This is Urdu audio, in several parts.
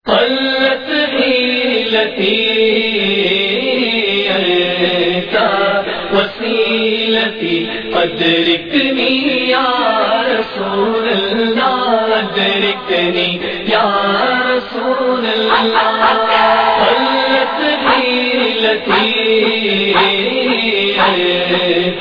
قلت حيلتي أنت وسيلتي أدركني يا رسول الله أدركني يا رسول الله قلت حيلتي أنت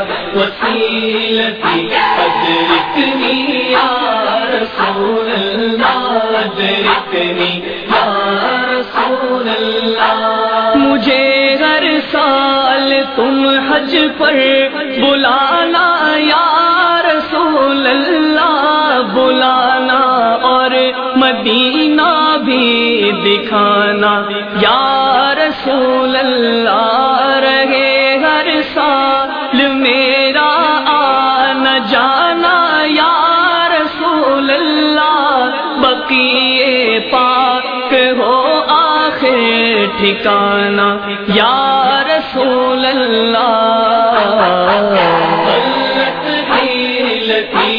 وسيلتي أدركني يا رسول الله أدركني يا رسول الله مجھے ہر سال تم حج پر بلانا یا رسول اللہ بلانا اور مدینہ بھی دکھانا یا رسول اللہ رہے ہر سال میرا آنا جانا یا رسول اللہ بقیے پاک ہو آخر ٹھکانہ یا رسول اللہ قلت حيلتي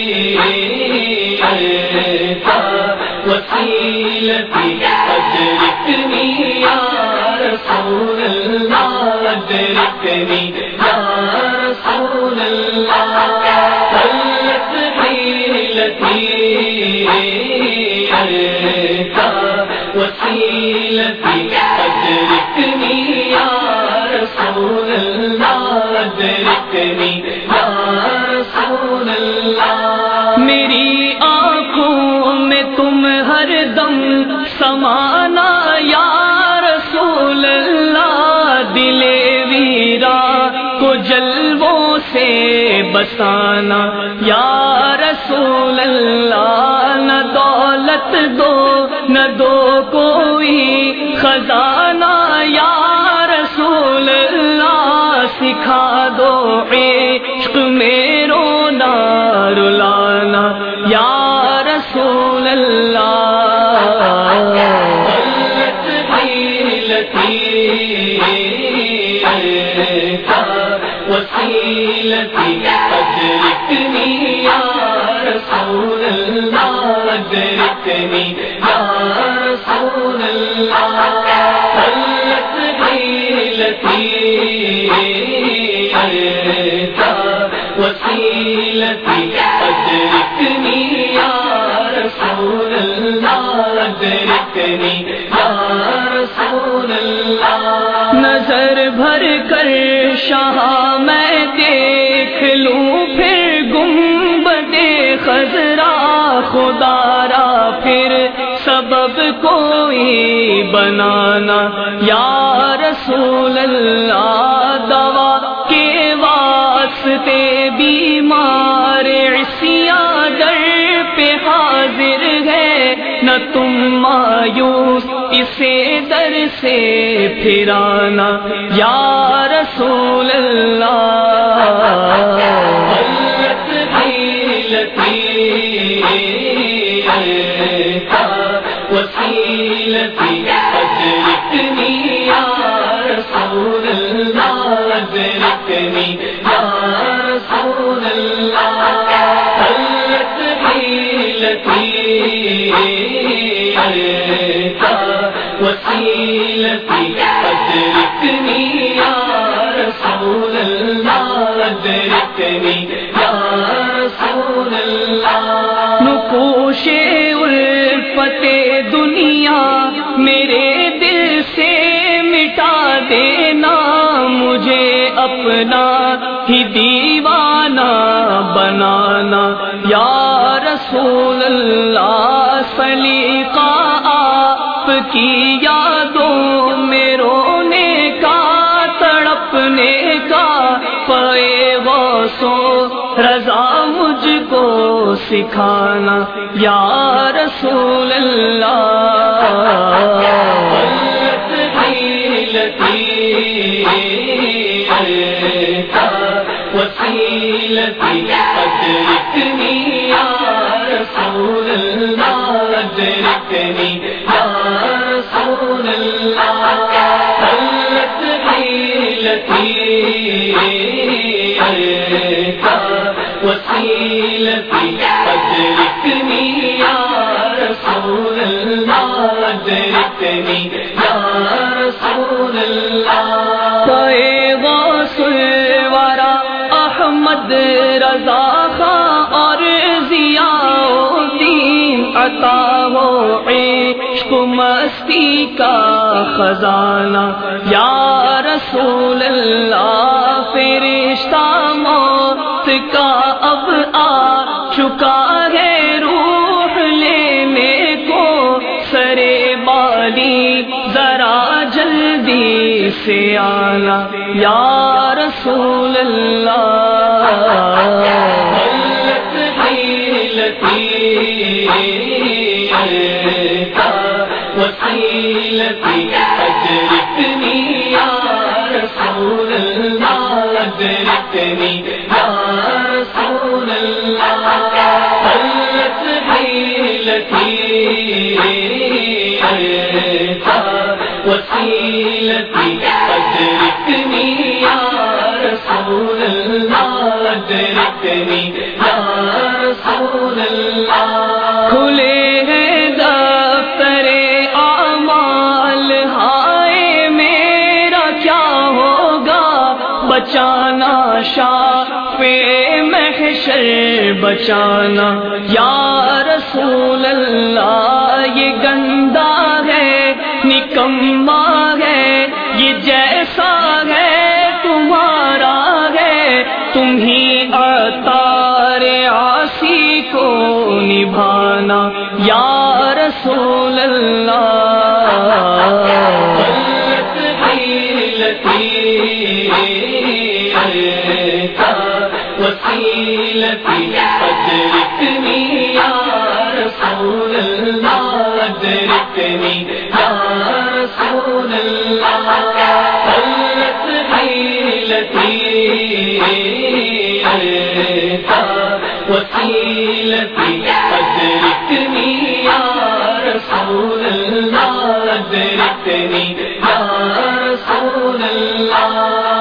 أنت وسيلتي أدركني يا رسول الله أدركني يا رسول الله قلت حيلتي أنت وسيلتي أدركني يا رسول الله أدركني يا رسول الله میری آنکھوں میں تم ہر دم سمانا یا رسول اللہ دل ویرا کو جلووں سے بسانا یا رسول اللہ نہ دولت دو نہ دو کوئی خزانہ یا رسول اللہ سکھا دو عشق میں رونا رلانا یا رسول اللہ قلت حيلتي أنت وسيلتي أدركني يا رسول الله أدركني يا رسول الله قلت حيلتي أنت وسيلتي أدركني يا رسول الله أدركني يا رسول الله نظر بھر کر شاہ میں دیکھ لوں پھر گنبد خضرا خدا را پھر سبب کوئی بنانا یا رسول اللہ دوا کے واسطے بیمار عصیاں در پہ حاضر ہے نہ تم مایوس اسے در سے پھرانا یا رسول اللہ قلت حيلتي أنت وسيلتي أدركني يا رسول الله أدركني يا رسول الله قلت حيلتي أنت وسيلتي أدركني يا رسول الله أدركني يا رسول الله نقوش الفت دنیا میرے دل سے مٹا دینا مجھے اپنا ہی دیوانہ بنانا یا رسول اللہ سلیقہ آپ کی یادوں میں رونے کا تڑپنے کا پائے غوثو رضا مجھ کو سکھانا یا رسول اللہ قلت حيلتي أنت وسيلتي أدركني يا رسول الله أدركني يا رسول الله قلت حيلتي أنت وسيلتي أدركني يا رسول الله أدركني يا رسول الله غوث الورا احمد رضا خاں اور ضیاء الدین عطا ہو عشق مستی کا خزانہ یا رسول اللہ فرشتہ موت کا اب آ چکا ہے روح لینے کو سرے بالی ذرا جلدی سے آنا یا رسول اللہ ولت حیلتی وسیلتی أدركني يا رسول الله أدركني يا رسول الله ولت حيلتي وسيلتي أدركني يا رسول الله أدركني يا رسول الله کھلے ہیں دفتر اعمال ہائے میرا کیا ہوگا بچانا شافع محشر بچانا یا رسول اللہ یہ گندا ہے نکما ہے یہ جیسا ہے تمہارا ہے تم ہی عطار عاصی کو نبھانا یا رسول اللہ ولت حيلتي وسيلتي أدركني يا رسول الله أدركني يا رسول الله ولت حيلتي وسيلتي أدركني يا رسول الله أدركني يا رسول الله